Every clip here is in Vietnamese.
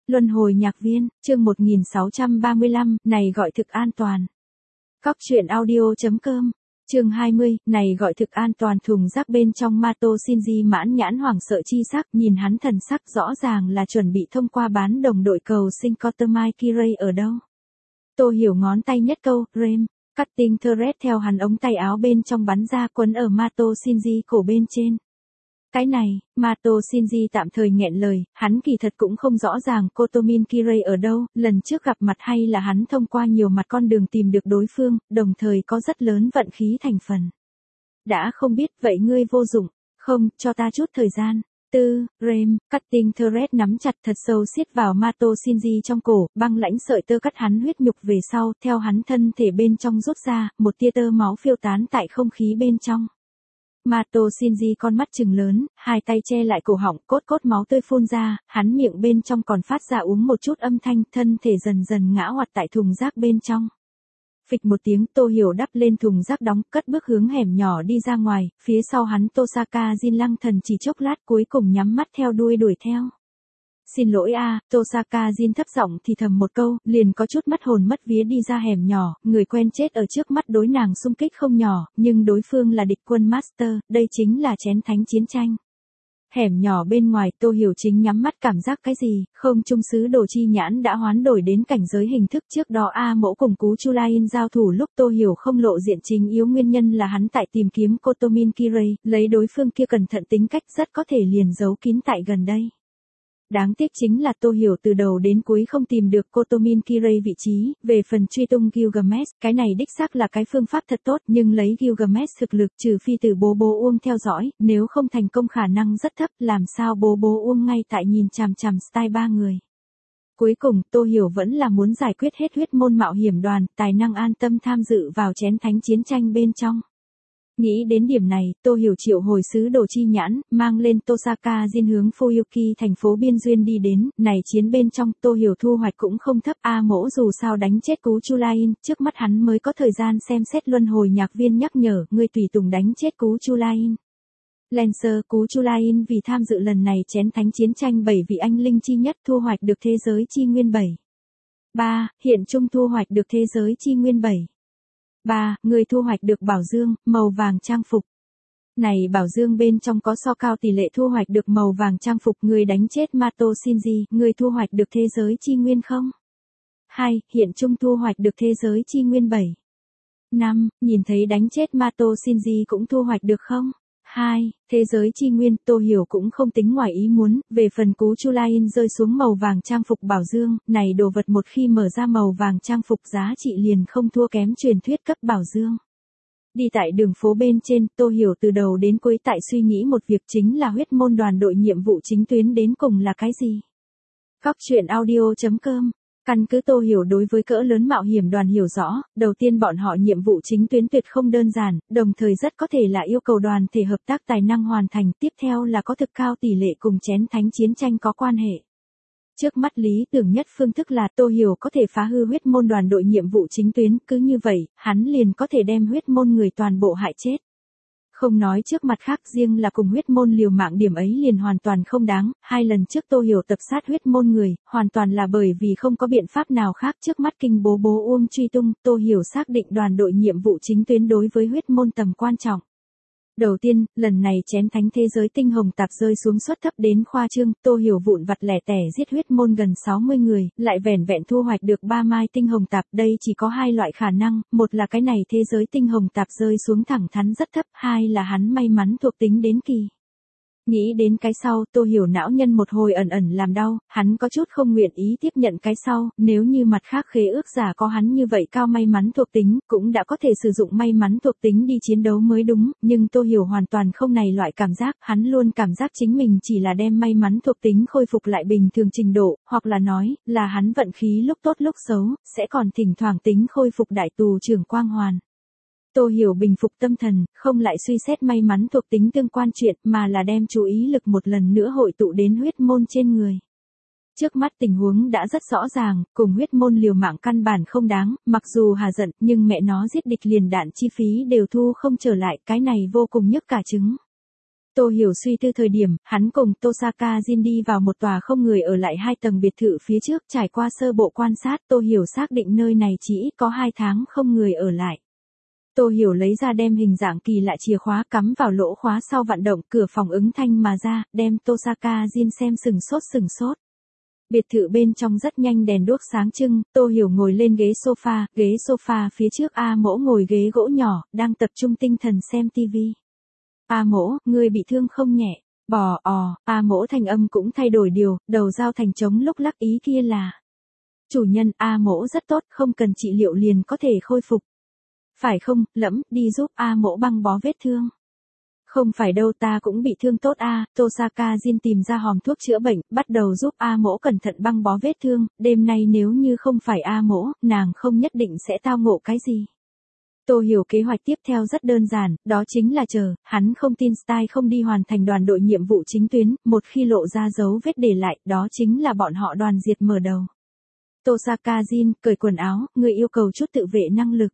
Luân hồi nhạc viên, chương 1635, này gọi thực an toàn. Cóc truyện audio.com, chương 20, này gọi thực an toàn. Thùng rác bên trong Mato Shinji mãn nhãn hoảng sợ chi sắc, nhìn hắn thần sắc rõ ràng là chuẩn bị thông qua bán đồng đội cầu sinh Kotomai Kirei ở đâu. Tô Hiểu ngón tay nhất câu, rem, cutting thread theo hắn ống tay áo bên trong bắn ra quấn ở Mato Shinji cổ bên trên. Cái này, Mato Shinji tạm thời nghẹn lời, hắn kỳ thật cũng không rõ ràng Kotomin Kirei ở đâu, lần trước gặp mặt hay là hắn thông qua nhiều mặt con đường tìm được đối phương, đồng thời có rất lớn vận khí thành phần. Đã không biết, vậy ngươi vô dụng, không, cho ta chút thời gian. Rem, cutting thread nắm chặt thật sâu siết vào Mato Shinji trong cổ, băng lãnh sợi tơ cắt hắn huyết nhục về sau, theo hắn thân thể bên trong rút ra, một tia tơ máu phiêu tán tại không khí bên trong. Mato Shinji con mắt trừng lớn, hai tay che lại cổ họng, cốt máu tươi phun ra, hắn miệng bên trong còn phát ra uống một chút âm thanh, thân thể dần dần ngã hoạt tại thùng rác bên trong. Phịch một tiếng, Tô Hiểu đắp lên thùng rác đóng, cất bước hướng hẻm nhỏ đi ra ngoài, phía sau hắn Tosaka Jin lăng thần chỉ chốc lát cuối cùng nhắm mắt theo đuôi đuổi theo. Xin lỗi a, Tosaka Jin thấp giọng thì thầm một câu, liền có chút mất hồn mất vía đi ra hẻm nhỏ, người quen chết ở trước mắt đối nàng xung kích không nhỏ, nhưng đối phương là địch quân master, đây chính là chén thánh chiến tranh. Hẻm nhỏ bên ngoài Tô Hiểu chính nhắm mắt cảm giác cái gì, không trung sứ đồ chi nhãn đã hoán đổi đến cảnh giới hình thức trước đó A Mỗ cùng Cú Chu Lain giao thủ lúc Tô Hiểu không lộ diện chính yếu nguyên nhân là hắn tại tìm kiếm Kotomin Kirei, lấy đối phương kia cẩn thận tính cách rất có thể liền giấu kín tại gần đây. Đáng tiếc chính là Tô Hiểu từ đầu đến cuối không tìm được Kotomin Kirei vị trí, về phần truy tung Gilgamesh, cái này đích xác là cái phương pháp thật tốt, nhưng lấy Gilgamesh thực lực trừ phi từ bố Uông theo dõi, nếu không thành công khả năng rất thấp, làm sao bố Uông ngay tại nhìn chằm chằm style ba người. Cuối cùng, Tô Hiểu vẫn là muốn giải quyết hết huyết môn mạo hiểm đoàn, tài năng an tâm tham dự vào chén thánh chiến tranh bên trong. Nghĩ đến điểm này, Tô Hiểu triệu hồi sứ đồ chi nhãn, mang lên Tosaka Jin hướng Fuyuki thành phố biên duyên đi đến, này chiến bên trong Tô Hiểu thu hoạch cũng không thấp, A Mỗ dù sao đánh chết Cú Chu Lain, trước mắt hắn mới có thời gian xem xét luân hồi nhạc viên nhắc nhở, ngươi tùy tùng đánh chết Cú Chu Lain. Lancer Cú Chu Lain vì tham dự lần này chén thánh chiến tranh 7 vị anh linh chi nhất thu hoạch được thế giới chi nguyên 7. 3. Hiện trung thu hoạch được thế giới chi nguyên 7. 3. Người thu hoạch được bảo dương, màu vàng trang phục. Này bảo dương bên trong có so cao tỷ lệ thu hoạch được màu vàng trang phục, người đánh chết Mato Shinji, người thu hoạch được thế giới chi nguyên không? 2. Hiện trung thu hoạch được thế giới chi nguyên 7. 5. Nhìn thấy đánh chết Mato Shinji cũng thu hoạch được không? 2. Thế giới chi nguyên, Tô Hiểu cũng không tính ngoài ý muốn, về phần Cú Chu Lain rơi xuống màu vàng trang phục bảo dương, này đồ vật một khi mở ra màu vàng trang phục giá trị liền không thua kém truyền thuyết cấp bảo dương. Đi tại đường phố bên trên, Tô Hiểu từ đầu đến cuối tại suy nghĩ một việc chính là huyết môn đoàn đội nhiệm vụ chính tuyến đến cùng là cái gì. Cóc truyện audio.com. Căn cứ Tô Hiểu đối với cỡ lớn mạo hiểm đoàn hiểu rõ, đầu tiên bọn họ nhiệm vụ chính tuyến tuyệt không đơn giản, đồng thời rất có thể là yêu cầu đoàn thể hợp tác tài năng hoàn thành, tiếp theo là có thực cao tỷ lệ cùng chén thánh chiến tranh có quan hệ. Trước mắt lý tưởng nhất phương thức là Tô Hiểu có thể phá hư huyết môn đoàn đội nhiệm vụ chính tuyến, cứ như vậy, hắn liền có thể đem huyết môn người toàn bộ hại chết. Không nói trước mặt khác, riêng là cùng huyết môn liều mạng điểm ấy liền hoàn toàn không đáng, 2 lần trước Tô Hiểu tập sát huyết môn người, hoàn toàn là bởi vì không có biện pháp nào khác, trước mắt kinh bố Uông truy tung, Tô Hiểu xác định đoàn đội nhiệm vụ chính tuyến đối với huyết môn tầm quan trọng. Đầu tiên, lần này chén thánh thế giới tinh hồng tạp rơi xuống suất thấp đến khoa trương, Tô Hiểu vụn vặt lẻ tẻ giết huyết môn gần 60 người, lại vẻn vẹn thu hoạch được 3 mai tinh hồng tạp, đây chỉ có 2 loại khả năng, một là cái này thế giới tinh hồng tạp rơi xuống thẳng thắn rất thấp, 2 là hắn may mắn thuộc tính đến kỳ. Nghĩ đến cái sau, Tô Hiểu não nhân một hồi ẩn làm đau, hắn có chút không nguyện ý tiếp nhận cái sau, nếu như mặt khác khế ước giả có hắn như vậy cao may mắn thuộc tính, cũng đã có thể sử dụng may mắn thuộc tính đi chiến đấu mới đúng, nhưng Tô Hiểu hoàn toàn không này loại cảm giác, hắn luôn cảm giác chính mình chỉ là đem may mắn thuộc tính khôi phục lại bình thường trình độ, hoặc là nói, là hắn vận khí lúc tốt lúc xấu, sẽ còn thỉnh thoảng tính khôi phục đại tù trưởng quang hoàn. Tô Hiểu bình phục tâm thần, không lại suy xét may mắn thuộc tính tương quan chuyện, mà là đem chú ý lực một lần nữa hội tụ đến huyết môn trên người. Trước mắt tình huống đã rất rõ ràng, cùng huyết môn liều mạng căn bản không đáng, mặc dù hà giận, nhưng mẹ nó giết địch liền đạn chi phí đều thu không trở lại, cái này vô cùng nhức cả trứng. Tô Hiểu suy tư thời điểm, hắn cùng Tosaka Jin đi vào một tòa không người ở lại 2 tầng biệt thự phía trước, trải qua sơ bộ quan sát, Tô Hiểu xác định nơi này chỉ có 2 tháng không người ở lại. Tô Hiểu lấy ra đem hình dạng kỳ lạ chìa khóa cắm vào lỗ khóa sau vặn động, cửa phòng ứng thanh mà ra, đem Tosaka Jin xem sừng sốt. Biệt thự bên trong rất nhanh đèn đuốc sáng trưng, Tô Hiểu ngồi lên ghế sofa phía trước A Mỗ ngồi ghế gỗ nhỏ, đang tập trung tinh thần xem tivi. A Mỗ, ngươi bị thương không nhẹ? A Mỗ thanh âm cũng thay đổi điều, đầu dao thành trống lúc lắc, ý kia là. Chủ nhân, A Mỗ rất tốt, không cần trị liệu liền có thể khôi phục. Phải không, Lẫm, đi giúp A Mỗ băng bó vết thương. Không phải đâu, ta cũng bị thương tốt a. Tosaka Jin tìm ra hòm thuốc chữa bệnh, bắt đầu giúp A Mỗ cẩn thận băng bó vết thương, đêm nay nếu như không phải A Mỗ, nàng không nhất định sẽ tao ngộ cái gì. Tô Hiểu kế hoạch tiếp theo rất đơn giản, đó chính là chờ, hắn không tin Style không đi hoàn thành đoàn đội nhiệm vụ chính tuyến, một khi lộ ra dấu vết để lại, đó chính là bọn họ đoàn diệt mở đầu. Tosaka Jin, cởi quần áo, người yêu cầu chút tự vệ năng lực.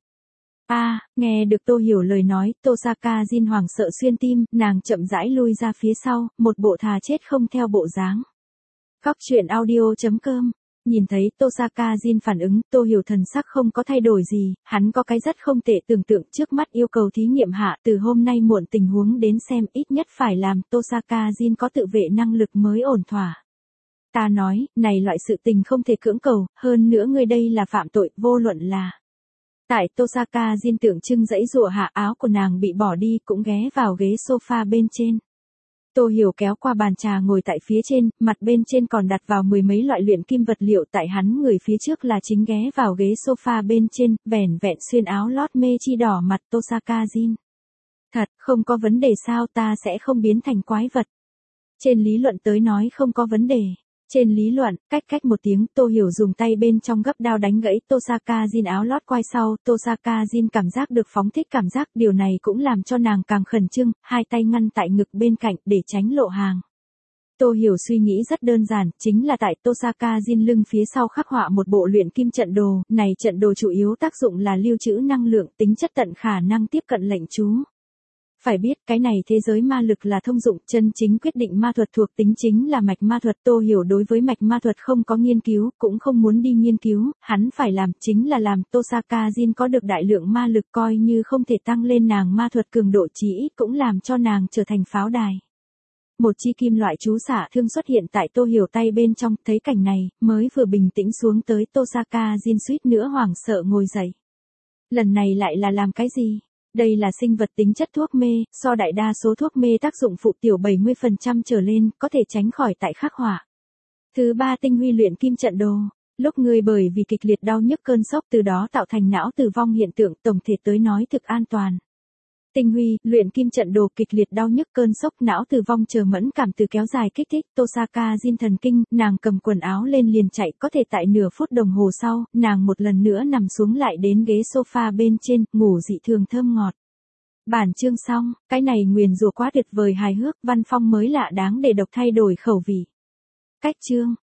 Nghe được Tô Hiểu lời nói, Tosaka Jin hoảng sợ xuyên tim, nàng chậm rãi lui ra phía sau, một bộ thà chết không theo bộ dáng. Góc truyện audio.com. Nhìn thấy Tosaka Jin phản ứng, Tô Hiểu thần sắc không có thay đổi gì, hắn có cái rất không tệ tưởng tượng trước mắt yêu cầu thí nghiệm hạ từ hôm nay muộn tình huống đến xem ít nhất phải làm Tosaka Jin có tự vệ năng lực mới ổn thỏa. Ta nói, này loại sự tình không thể cưỡng cầu, hơn nữa ngươi đây là phạm tội, vô luận là. Tại Tosaka Jin tượng trưng dãy dụa hạ, áo của nàng bị bỏ đi cũng ghé vào ghế sofa bên trên. Tô Hiểu kéo qua bàn trà ngồi tại phía trên, mặt bên trên còn đặt vào 10 mấy loại luyện kim vật liệu, tại hắn người phía trước là chính ghé vào ghế sofa bên trên, vẻn vẹn xuyên áo lót mê chi đỏ mặt Tosaka Jin. Thật, không có vấn đề sao, ta sẽ không biến thành quái vật. Trên lý luận tới nói không có vấn đề. Trên lý luận, cách một tiếng, Tô Hiểu dùng tay bên trong gấp đao đánh gãy Tosaka Jin áo lót quai sau, Tosaka Jin cảm giác được phóng thích cảm giác, điều này cũng làm cho nàng càng khẩn trương, hai tay ngăn tại ngực bên cạnh để tránh lộ hàng. Tô Hiểu suy nghĩ rất đơn giản, chính là tại Tosaka Jin lưng phía sau khắc họa một bộ luyện kim trận đồ, này trận đồ chủ yếu tác dụng là lưu trữ năng lượng, tính chất tận khả năng tiếp cận lệnh chú. Phải biết, cái này thế giới ma lực là thông dụng, chân chính quyết định ma thuật thuộc tính chính là mạch ma thuật. Tô Hiểu đối với mạch ma thuật không có nghiên cứu, cũng không muốn đi nghiên cứu, hắn phải làm chính là làm Tosaka Jin có được đại lượng ma lực, coi như không thể tăng lên nàng ma thuật cường độ chí ít cũng làm cho nàng trở thành pháo đài. Một chi kim loại chú xạ thương xuất hiện tại Tô Hiểu tay bên trong, thấy cảnh này, mới vừa bình tĩnh xuống tới Tosaka Jin suýt nữa hoảng sợ ngồi dậy. Lần này lại là làm cái gì? Đây là sinh vật tính chất thuốc mê, so đại đa số thuốc mê tác dụng phụ tiểu 70% trở lên, có thể tránh khỏi tại khắc họa. Thứ 3, tinh huy luyện kim trận đồ. Lúc người bởi vì kịch liệt đau nhức cơn sốc từ đó tạo thành não tử vong hiện tượng, tổng thể tới nói thực an toàn. Tinh huy, luyện kim trận đồ, kịch liệt đau nhức cơn sốc, não tử vong chờ mẫn cảm từ kéo dài kích thích, Tosaka Jin thần kinh, nàng cầm quần áo lên liền chạy, có thể tại nửa phút đồng hồ sau, nàng một lần nữa nằm xuống lại đến ghế sofa bên trên, ngủ dị thường thơm ngọt. Bản chương xong, cái này nguyền rủa quá tuyệt vời hài hước, văn phong mới lạ đáng để độc thay đổi khẩu vị. Cách chương.